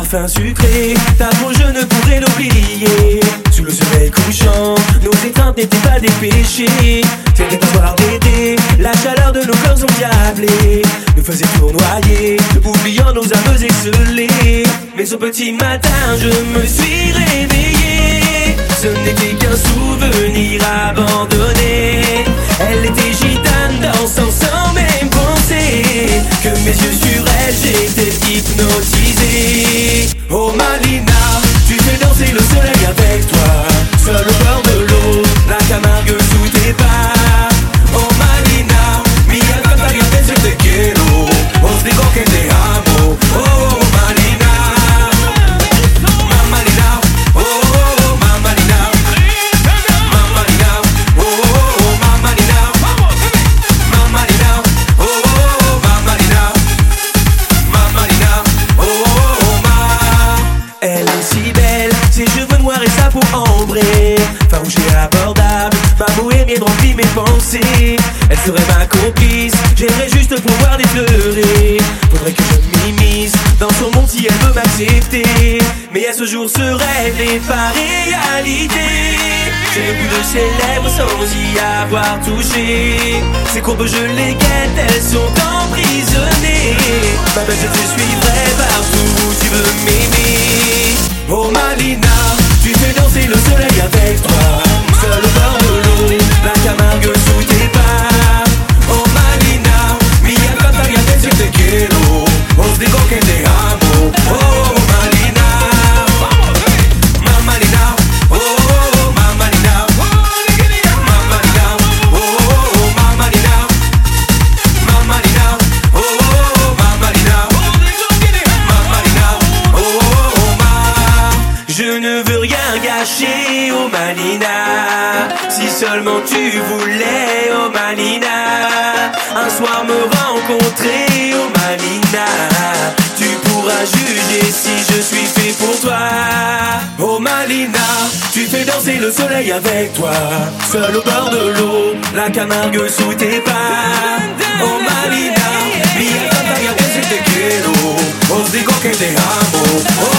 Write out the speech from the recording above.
parfum sucré, ta peau je ne pourrais l'oublier. Sous le soleil couchant, nos étreintes n'étaient pas des péchés. C'était un soir d'été, la chaleur de nos corps endiablés nous faisait tournoyer, oubliant nos âmes excelées. Mais ce petit matin je me suis réveillé, ce n'était qu'un souvenir abandonné. Elle était gitane dansant sans même penser que mes yeux sur elle j'étais hypnotisé. Oh Malina, tu fais danser le soleil avec toi, seul au bord de l'eau, la Camargue sous tes pas. Oh Malina, mi encanta y a veces te quiero, os digo que te amo. Oh Malina, Mamalina, oh Mamalina, Mamalina, oh Mamalina, Mamalina, oh Mamalina, Mamalina, oh ma. Elle est si belle, ses cheveux noirs et sa peau ambrée, farouche et abordable, ma bohémienne remplit mes pensées. Elle serait ma complice, j'aimerais juste pouvoir l'effleurer. Faudrait que je m'immisce dans son monde si elle veut m'accepter. Mais à ce jour ce rêve n'est pas réalité. J'ai le goût de ses lèvres sans y avoir touché. Ses courbes je les guette, elles sont emprisonnées. Ma belle je te suivrai partout où tu veux m'aimer. Oh Malina, tu fais danser le soleil avec toi, seul au bord de l'eau, la Camargue sous tes pas. Oh Malina, mi encanta y a veces te quiero, os digo que te amo. Oh Malina, Mamalina, oh Mamalina, Mamalina, oh Mamalina, Mamalina, oh Mamalina, Mamalina, oh ma. Je ne veux rien gâcher, oh Malina, si seulement tu voulais, oh Malina, un soir me rencontrer, oh Malina, tu pourras juger si je suis fait pour toi. Oh Malina, tu fais danser le soleil avec toi, seul au bord de l'eau, la Camargue sous tes pas. Oh Malina, mi encanta y a veces te quiero, os digo que te amo. Oh